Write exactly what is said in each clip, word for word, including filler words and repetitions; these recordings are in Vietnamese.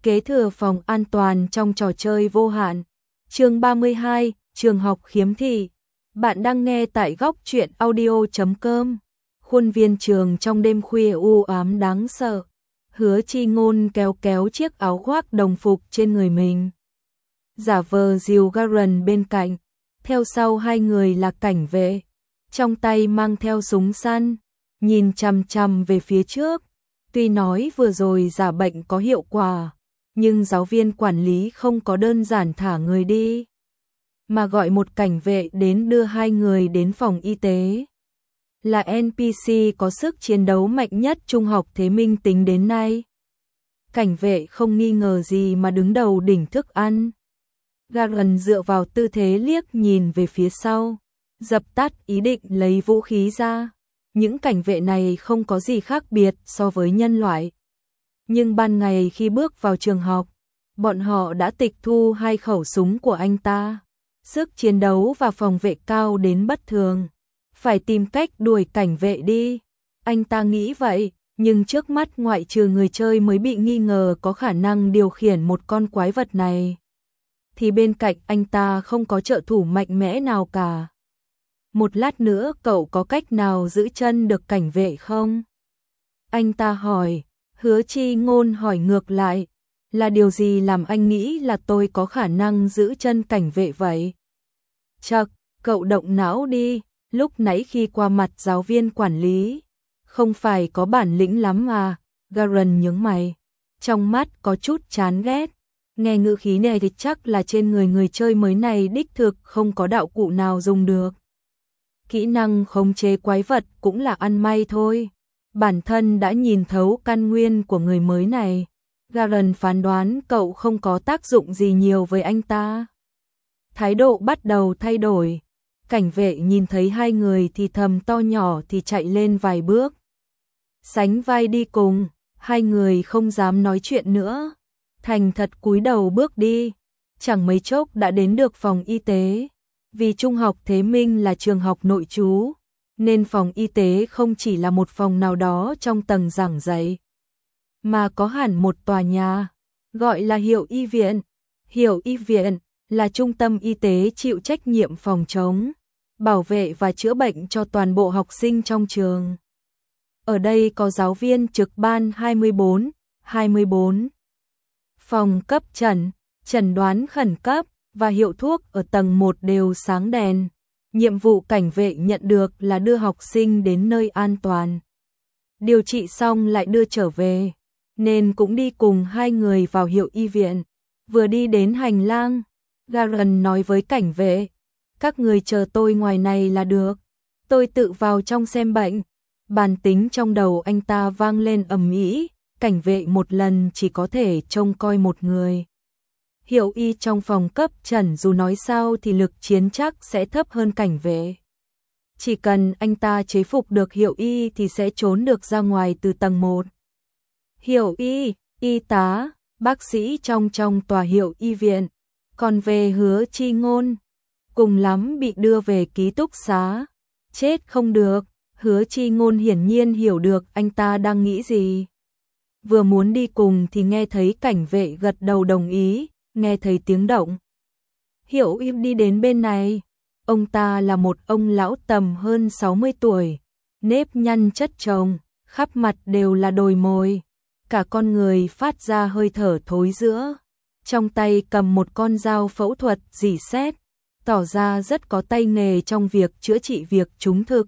Kế thừa phòng an toàn trong trò chơi vô hạn. Chương ba mươi hai, trường học khiếm thị. Bạn đang nghe tại góc truyện audio chấm com. Khuôn viên trường trong đêm khuya u ám đáng sợ. Hứa Chi Ngôn kéo kéo chiếc áo khoác đồng phục trên người mình, giả vờ dìu Garen bên cạnh. Theo sau hai người là cảnh vệ, trong tay mang theo súng săn, nhìn chằm chằm về phía trước. Tuy nói vừa rồi giả bệnh có hiệu quả, nhưng giáo viên quản lý không có đơn giản thả người đi, mà gọi một cảnh vệ đến đưa hai người đến phòng y tế. Là en pê xê có sức chiến đấu mạnh nhất Trung học Thế Minh tính đến nay. Cảnh vệ không nghi ngờ gì mà đứng đầu đỉnh thức ăn. Garen dựa vào tư thế liếc nhìn về phía sau, dập tắt ý định lấy vũ khí ra. Những cảnh vệ này không có gì khác biệt so với nhân loại. Nhưng ban ngày khi bước vào trường học, bọn họ đã tịch thu hai khẩu súng của anh ta. Sức chiến đấu và phòng vệ cao đến bất thường. Phải tìm cách đuổi cảnh vệ đi. Anh ta nghĩ vậy, nhưng trước mắt ngoại trừ người chơi mới bị nghi ngờ có khả năng điều khiển một con quái vật này, thì bên cạnh anh ta không có trợ thủ mạnh mẽ nào cả. Một lát nữa cậu có cách nào giữ chân được cảnh vệ không? Anh ta hỏi. Hứa Chi Ngôn hỏi ngược lại, là điều gì làm anh nghĩ là tôi có khả năng giữ chân cảnh vệ vậy? Chậc, cậu động não đi, lúc nãy khi qua mặt giáo viên quản lý, không phải có bản lĩnh lắm à? Garen nhướng mày, trong mắt có chút chán ghét. Nghe ngữ khí này thì chắc là trên người người chơi mới này đích thực không có đạo cụ nào dùng được. Kỹ năng khống chế quái vật cũng là ăn may thôi. Bản thân đã nhìn thấu căn nguyên của người mới này, Garen phán đoán cậu không có tác dụng gì nhiều với anh ta. Thái độ bắt đầu thay đổi. Cảnh vệ nhìn thấy hai người thì thầm to nhỏ thì chạy lên vài bước, sánh vai đi cùng. Hai người không dám nói chuyện nữa, thành thật cúi đầu bước đi. Chẳng mấy chốc đã đến được phòng y tế. Vì Trung học Thế Minh là trường học nội trú, nên phòng y tế không chỉ là một phòng nào đó trong tầng giảng dạy, mà có hẳn một tòa nhà, gọi là Hiệu Y Viện. Hiệu Y Viện là trung tâm y tế chịu trách nhiệm phòng chống, bảo vệ và chữa bệnh cho toàn bộ học sinh trong trường. Ở đây có giáo viên trực ban hai mươi bốn, hai mươi bốn. Phòng cấp trần, chẩn đoán khẩn cấp và hiệu thuốc ở tầng một đều sáng đèn. Nhiệm vụ cảnh vệ nhận được là đưa học sinh đến nơi an toàn, điều trị xong lại đưa trở về, nên cũng đi cùng hai người vào Hiệu Y Viện. Vừa đi đến hành lang, Garen nói với cảnh vệ, các người chờ tôi ngoài này là được, tôi tự vào trong xem bệnh. Bản tính trong đầu anh ta vang lên ầm ĩ, cảnh vệ một lần chỉ có thể trông coi một người. Hiệu y trong phòng cấp trần dù nói sao thì lực chiến chắc sẽ thấp hơn cảnh vệ. Chỉ cần anh ta chế phục được hiệu y thì sẽ trốn được ra ngoài từ tầng một. Hiệu y, y tá, bác sĩ trong trong tòa Hiệu Y Viện. Còn về Hứa Chi Ngôn, cùng lắm bị đưa về ký túc xá. Chết không được. Hứa Chi Ngôn hiển nhiên hiểu được anh ta đang nghĩ gì. Vừa muốn đi cùng thì nghe thấy cảnh vệ gật đầu đồng ý. Nghe thấy tiếng động, Hiệu Y đi đến bên này. Ông ta là một ông lão tầm hơn sáu mươi tuổi, nếp nhăn chất chồng, khắp mặt đều là đồi mồi, cả con người phát ra hơi thở thối rữa. Trong tay cầm một con dao phẫu thuật rỉ sét, tỏ ra rất có tay nghề trong việc chữa trị việc trúng thực.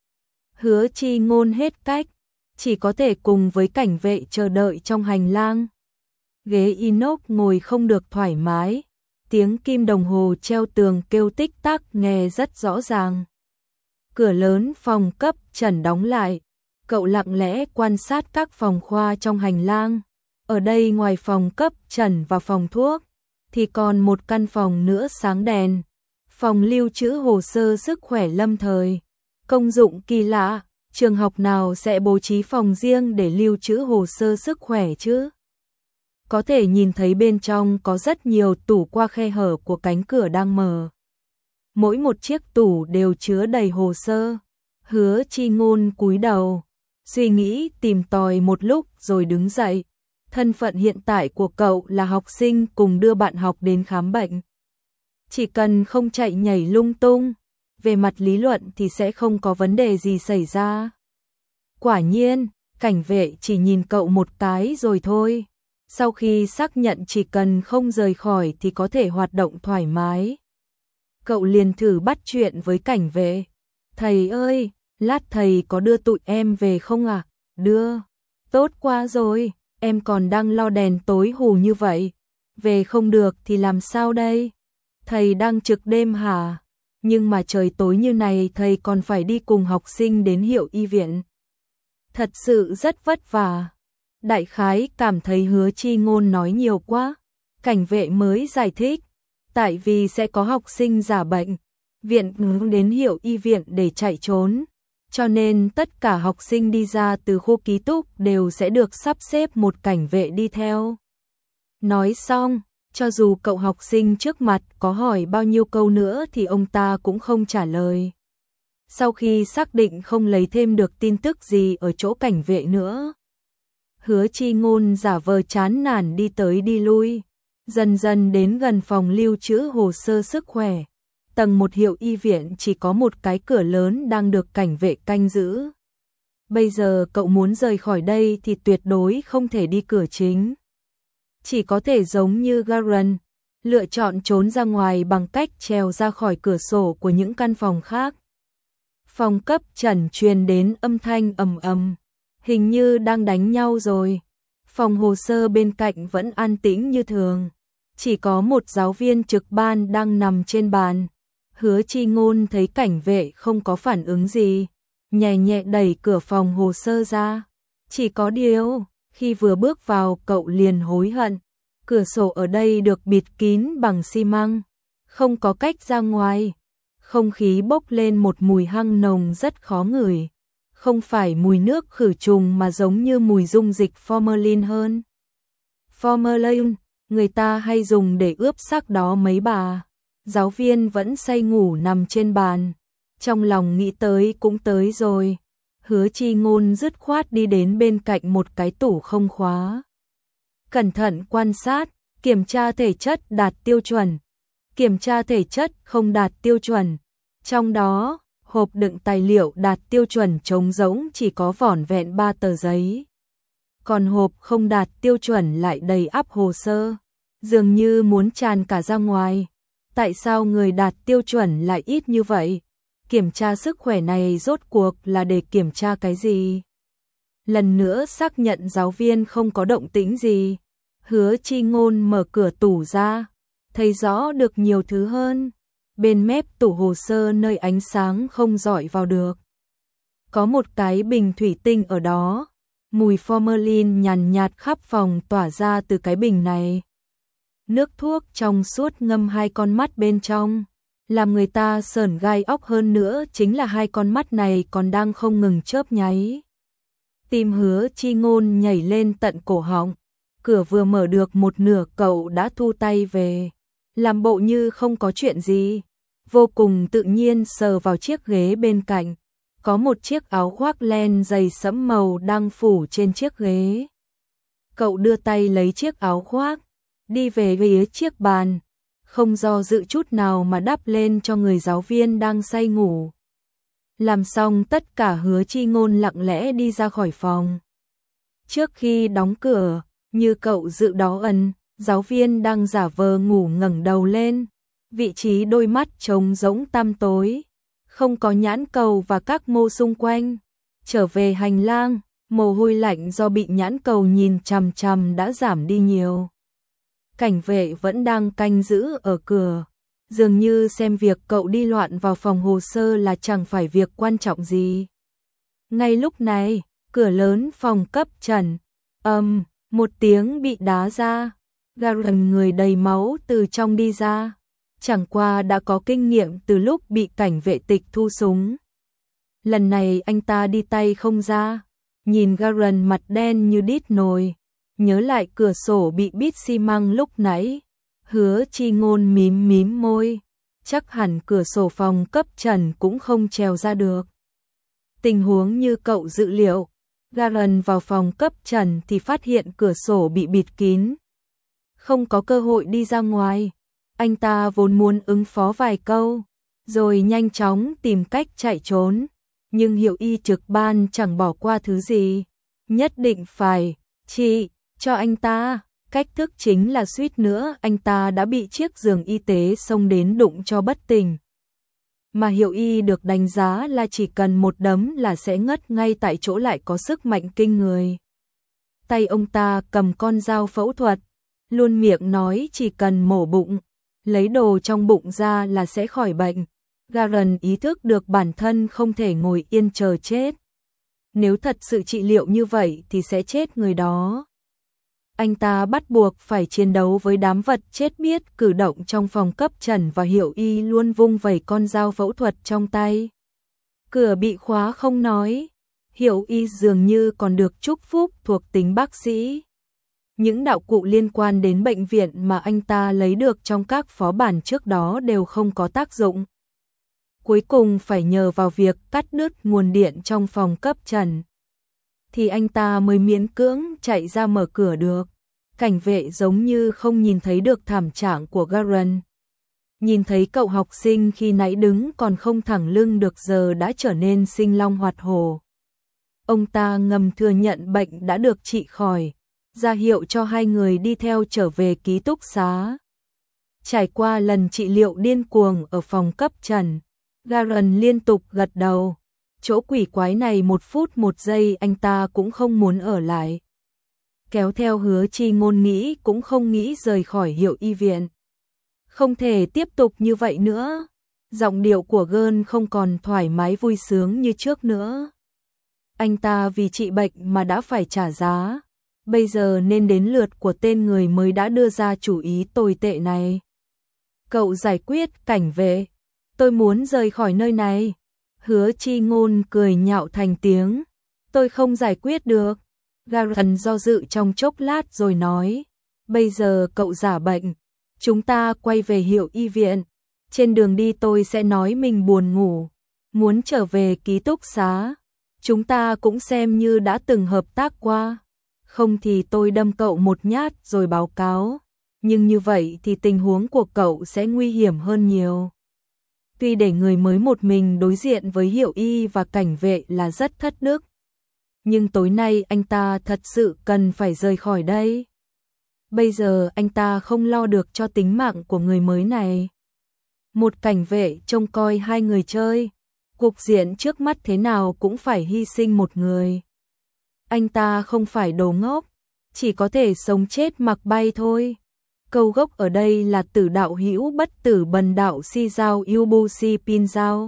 Hứa Chi Ngôn hết cách, chỉ có thể cùng với cảnh vệ chờ đợi trong hành lang. Ghế inox ngồi không được thoải mái, tiếng kim đồng hồ treo tường kêu tích tắc nghe rất rõ ràng. Cửa lớn phòng cấp trần đóng lại, cậu lặng lẽ quan sát các phòng khoa trong hành lang. Ở đây ngoài phòng cấp trần và phòng thuốc, thì còn một căn phòng nữa sáng đèn, phòng lưu trữ hồ sơ sức khỏe lâm thời. Công dụng kỳ lạ, trường học nào sẽ bố trí phòng riêng để lưu trữ hồ sơ sức khỏe chứ? Có thể nhìn thấy bên trong có rất nhiều tủ qua khe hở của cánh cửa đang mở. Mỗi một chiếc tủ đều chứa đầy hồ sơ. Hứa Chi Ngôn cúi đầu, suy nghĩ tìm tòi một lúc rồi đứng dậy. Thân phận hiện tại của cậu là học sinh cùng đưa bạn học đến khám bệnh. Chỉ cần không chạy nhảy lung tung, về mặt lý luận thì sẽ không có vấn đề gì xảy ra. Quả nhiên, cảnh vệ chỉ nhìn cậu một cái rồi thôi. Sau khi xác nhận chỉ cần không rời khỏi thì có thể hoạt động thoải mái, cậu liền thử bắt chuyện với cảnh vệ. Thầy ơi, lát thầy có đưa tụi em về không ạ? À? Đưa. Tốt quá rồi, em còn đang lo đèn tối hù như vậy. Về không được thì làm sao đây? Thầy đang trực đêm hả? Nhưng mà trời tối như này thầy còn phải đi cùng học sinh đến Hiệu Y viện. Thật sự rất vất vả. Đại khái cảm thấy Hứa Chi Ngôn nói nhiều quá. Cảnh vệ mới giải thích. Tại vì sẽ có học sinh giả bệnh, viện đến Hiệu Y viện để chạy trốn. Cho nên tất cả học sinh đi ra từ khu ký túc đều sẽ được sắp xếp một cảnh vệ đi theo. Nói xong, cho dù cậu học sinh trước mặt có hỏi bao nhiêu câu nữa thì ông ta cũng không trả lời. Sau khi xác định không lấy thêm được tin tức gì ở chỗ cảnh vệ nữa, Hứa Chi Ngôn giả vờ chán nản đi tới đi lui, dần dần đến gần phòng lưu trữ hồ sơ sức khỏe. Tầng một Hiệu Y viện chỉ có một cái cửa lớn đang được cảnh vệ canh giữ. Bây giờ cậu muốn rời khỏi đây thì tuyệt đối không thể đi cửa chính. Chỉ có thể giống như Garen, lựa chọn trốn ra ngoài bằng cách trèo ra khỏi cửa sổ của những căn phòng khác. Phòng cấp trần truyền đến âm thanh ầm ầm, hình như đang đánh nhau rồi. Phòng hồ sơ bên cạnh vẫn an tĩnh như thường, chỉ có một giáo viên trực ban đang nằm trên bàn. Hứa Chi Ngôn thấy cảnh vệ không có phản ứng gì, nhẹ nhẹ đẩy cửa phòng hồ sơ ra. Chỉ có điều, khi vừa bước vào cậu liền hối hận. Cửa sổ ở đây được bịt kín bằng xi măng, không có cách ra ngoài. Không khí bốc lên một mùi hăng nồng rất khó ngửi. Không phải mùi nước khử trùng mà giống như mùi dung dịch formalin hơn. Formalin, người ta hay dùng để ướp xác đó mấy bà. Giáo viên vẫn say ngủ nằm trên bàn. Trong lòng nghĩ tới cũng tới rồi. Hứa Chi Ngôn dứt khoát đi đến bên cạnh một cái tủ không khóa. Cẩn thận quan sát, kiểm tra thể chất đạt tiêu chuẩn, kiểm tra thể chất không đạt tiêu chuẩn. Trong đó, hộp đựng tài liệu đạt tiêu chuẩn trống rỗng chỉ có vỏn vẹn ba tờ giấy. Còn hộp không đạt tiêu chuẩn lại đầy ắp hồ sơ, dường như muốn tràn cả ra ngoài. Tại sao người đạt tiêu chuẩn lại ít như vậy? Kiểm tra sức khỏe này rốt cuộc là để kiểm tra cái gì? Lần nữa xác nhận giáo viên không có động tĩnh gì. Hứa Chi Ngôn mở cửa tủ ra, thấy rõ được nhiều thứ hơn. Bên mép tủ hồ sơ nơi ánh sáng không dọi vào được, có một cái bình thủy tinh ở đó. Mùi formalin nhàn nhạt khắp phòng tỏa ra từ cái bình này. Nước thuốc trong suốt ngâm hai con mắt bên trong, làm người ta sởn gai óc hơn nữa chính là hai con mắt này còn đang không ngừng chớp nháy. Tim Hứa Chi Ngôn nhảy lên tận cổ họng. Cửa vừa mở được một nửa cậu đã thu tay về, làm bộ như không có chuyện gì, vô cùng tự nhiên sờ vào chiếc ghế bên cạnh. Có một chiếc áo khoác len dày sẫm màu đang phủ trên chiếc ghế. Cậu đưa tay lấy chiếc áo khoác, đi về phía chiếc bàn, không do dự chút nào mà đắp lên cho người giáo viên đang say ngủ. Làm xong tất cả, Hứa Chi Ngôn lặng lẽ đi ra khỏi phòng. Trước khi đóng cửa, như cậu dự đó ẩn, giáo viên đang giả vờ ngủ ngẩng đầu lên. Vị trí đôi mắt trống rỗng tăm tối, không có nhãn cầu và các mô xung quanh. Trở về hành lang, mồ hôi lạnh do bị nhãn cầu nhìn chằm chằm đã giảm đi nhiều. Cảnh vệ vẫn đang canh giữ ở cửa, dường như xem việc cậu đi loạn vào phòng hồ sơ là chẳng phải việc quan trọng gì. Ngay lúc này, cửa lớn phòng cấp trần, ầm, um, một tiếng bị đá ra. Garen người đầy máu từ trong đi ra, chẳng qua đã có kinh nghiệm từ lúc bị cảnh vệ tịch thu súng. Lần này anh ta đi tay không ra, nhìn Garen mặt đen như đít nồi, nhớ lại cửa sổ bị bít xi măng lúc nãy. Hứa Chi Ngôn mím mím môi, chắc hẳn cửa sổ phòng cấp trần cũng không trèo ra được. Tình huống như cậu dự liệu, Garen vào phòng cấp trần thì phát hiện cửa sổ bị bịt kín. Không có cơ hội đi ra ngoài. Anh ta vốn muốn ứng phó vài câu, rồi nhanh chóng tìm cách chạy trốn. Nhưng hiệu y trực ban chẳng bỏ qua thứ gì. Nhất định phải trị cho anh ta. Cách thức chính là suýt nữa anh ta đã bị chiếc giường y tế xông đến đụng cho bất tỉnh. Mà hiệu y được đánh giá là chỉ cần một đấm là sẽ ngất ngay tại chỗ, lại có sức mạnh kinh người. Tay ông ta cầm con dao phẫu thuật, luôn miệng nói chỉ cần mổ bụng, lấy đồ trong bụng ra là sẽ khỏi bệnh. Garen ý thức được bản thân không thể ngồi yên chờ chết. Nếu thật sự trị liệu như vậy thì sẽ chết người đó. Anh ta bắt buộc phải chiến đấu với đám vật chết biết cử động trong phòng cấp trần, và hiệu y luôn vung vẩy con dao phẫu thuật trong tay. Cửa bị khóa không nói, hiệu y dường như còn được chúc phúc thuộc tính bác sĩ. Những đạo cụ liên quan đến bệnh viện mà anh ta lấy được trong các phó bản trước đó đều không có tác dụng. Cuối cùng phải nhờ vào việc cắt đứt nguồn điện trong phòng cấp trần, thì anh ta mới miễn cưỡng chạy ra mở cửa được. Cảnh vệ giống như không nhìn thấy được thảm trạng của Garen. Nhìn thấy cậu học sinh khi nãy đứng còn không thẳng lưng được giờ đã trở nên sinh long hoạt hổ. Ông ta ngầm thừa nhận bệnh đã được trị khỏi, ra hiệu cho hai người đi theo trở về ký túc xá. Trải qua lần trị liệu điên cuồng ở phòng cấp trần, Garen liên tục gật đầu. Chỗ quỷ quái này một phút một giây anh ta cũng không muốn ở lại. Kéo theo Hứa Chi Ngôn nghĩ cũng không nghĩ rời khỏi hiệu y viện. Không thể tiếp tục như vậy nữa. Giọng điệu của Gơn không còn thoải mái vui sướng như trước nữa. Anh ta vì trị bệnh mà đã phải trả giá. Bây giờ nên đến lượt của tên người mới đã đưa ra chủ ý tồi tệ này. Cậu giải quyết, cảnh vệ. Tôi muốn rời khỏi nơi này. Hứa Chi Ngôn cười nhạo thành tiếng. Tôi không giải quyết được. Garen do dự trong chốc lát rồi nói. Bây giờ cậu giả bệnh. Chúng ta quay về hiệu y viện. Trên đường đi tôi sẽ nói mình buồn ngủ, muốn trở về ký túc xá. Chúng ta cũng xem như đã từng hợp tác qua. Không thì tôi đâm cậu một nhát rồi báo cáo. Nhưng như vậy thì tình huống của cậu sẽ nguy hiểm hơn nhiều. Tuy để người mới một mình đối diện với hiệu y và cảnh vệ là rất thất đức, nhưng tối nay anh ta thật sự cần phải rời khỏi đây. Bây giờ anh ta không lo được cho tính mạng của người mới này. Một cảnh vệ trông coi hai người chơi, cục diện trước mắt thế nào cũng phải hy sinh một người. Anh ta không phải đồ ngốc, chỉ có thể sống chết mặc bay thôi. Câu gốc ở đây là tử đạo hữu bất tử bần đạo si giao yêu bu si pin giao.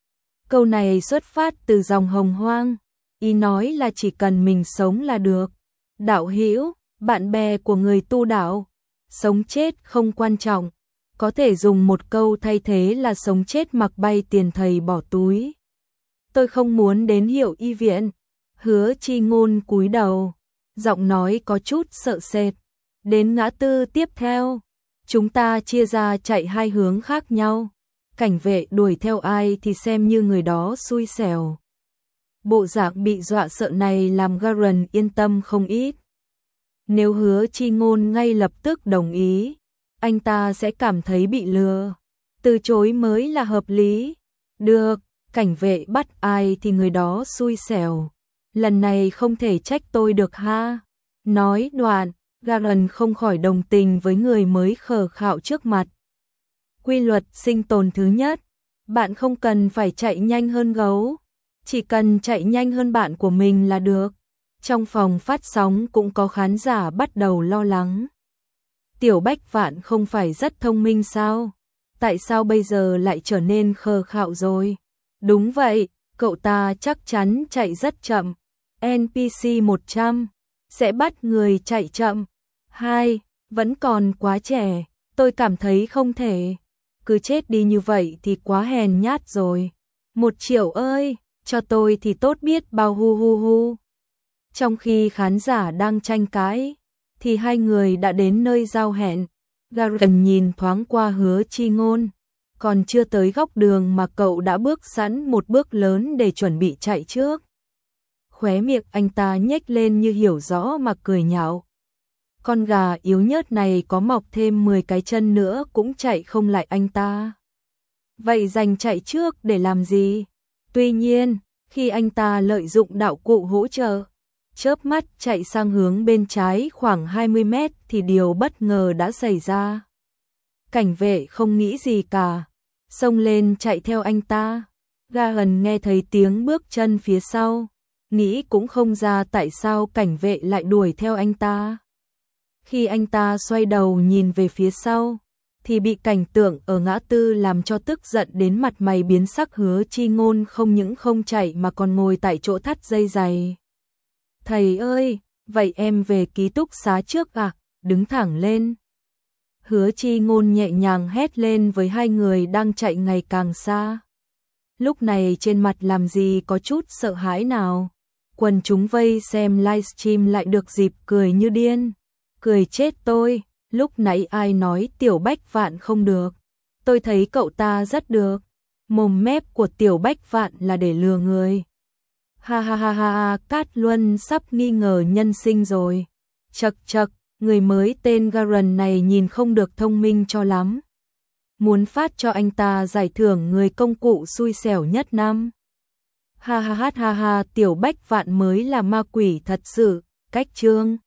Câu này xuất phát từ dòng Hồng Hoang, ý nói là chỉ cần mình sống là được. Đạo hữu, bạn bè của người tu đạo, sống chết không quan trọng, có thể dùng một câu thay thế là sống chết mặc bay tiền thầy bỏ túi. Tôi không muốn đến hiệu y viện. Hứa Chi Ngôn cúi đầu, giọng nói có chút sợ sệt. Đến ngã tư tiếp theo, chúng ta chia ra chạy hai hướng khác nhau. Cảnh vệ đuổi theo ai thì xem như người đó xui xẻo. Bộ dạng bị dọa sợ này làm Garen yên tâm không ít. Nếu Hứa Chi Ngôn ngay lập tức đồng ý, anh ta sẽ cảm thấy bị lừa. Từ chối mới là hợp lý. Được, cảnh vệ bắt ai thì người đó xui xẻo. Lần này không thể trách tôi được ha. Nói đoạn, Garen không khỏi đồng tình với người mới khờ khạo trước mặt. Quy luật sinh tồn thứ nhất, bạn không cần phải chạy nhanh hơn gấu, chỉ cần chạy nhanh hơn bạn của mình là được. Trong phòng phát sóng cũng có khán giả bắt đầu lo lắng. Tiểu Bách Vạn không phải rất thông minh sao? Tại sao bây giờ lại trở nên khờ khạo rồi? Đúng vậy, cậu ta chắc chắn chạy rất chậm. en pê xê một trăm sẽ bắt người chạy chậm. Hai, vẫn còn quá trẻ, tôi cảm thấy không thể. Cứ chết đi như vậy thì quá hèn nhát rồi. Một triệu ơi, cho tôi thì tốt biết bao hu hu hu. Trong khi khán giả đang tranh cãi, thì hai người đã đến nơi giao hẹn. Garen nhìn thoáng qua Hứa Chi Ngôn, còn chưa tới góc đường mà cậu đã bước sẵn một bước lớn để chuẩn bị chạy trước. Khóe miệng anh ta nhếch lên như hiểu rõ mà cười nhạo. Con gà yếu nhớt này có mọc thêm mười cái chân nữa cũng chạy không lại anh ta. Vậy dành chạy trước để làm gì? Tuy nhiên, khi anh ta lợi dụng đạo cụ hỗ trợ, chớp mắt chạy sang hướng bên trái khoảng hai mươi mét thì điều bất ngờ đã xảy ra. Cảnh vệ không nghĩ gì cả, xông lên chạy theo anh ta. Garen nghe thấy tiếng bước chân phía sau, nghĩ cũng không ra tại sao cảnh vệ lại đuổi theo anh ta. Khi anh ta xoay đầu nhìn về phía sau, thì bị cảnh tượng ở ngã tư làm cho tức giận đến mặt mày biến sắc. Hứa Chi Ngôn không những không chạy mà còn ngồi tại chỗ thắt dây giày. Thầy ơi, vậy em về ký túc xá trước à, đứng thẳng lên. Hứa Chi Ngôn nhẹ nhàng hét lên với hai người đang chạy ngày càng xa. Lúc này trên mặt làm gì có chút sợ hãi nào. Quần chúng vây xem livestream lại được dịp cười như điên. Cười chết tôi, lúc nãy ai nói Tiểu Bách Vạn không được. Tôi thấy cậu ta rất được. Mồm mép của Tiểu Bách Vạn là để lừa người. Ha ha ha ha, Cát Luân sắp nghi ngờ nhân sinh rồi. Chậc chậc, người mới tên Garen này nhìn không được thông minh cho lắm. Muốn phát cho anh ta giải thưởng người công cụ xui xẻo nhất năm. Ha ha ha ha ha, Tiểu Bách Vạn mới là ma quỷ thật sự. Cách chương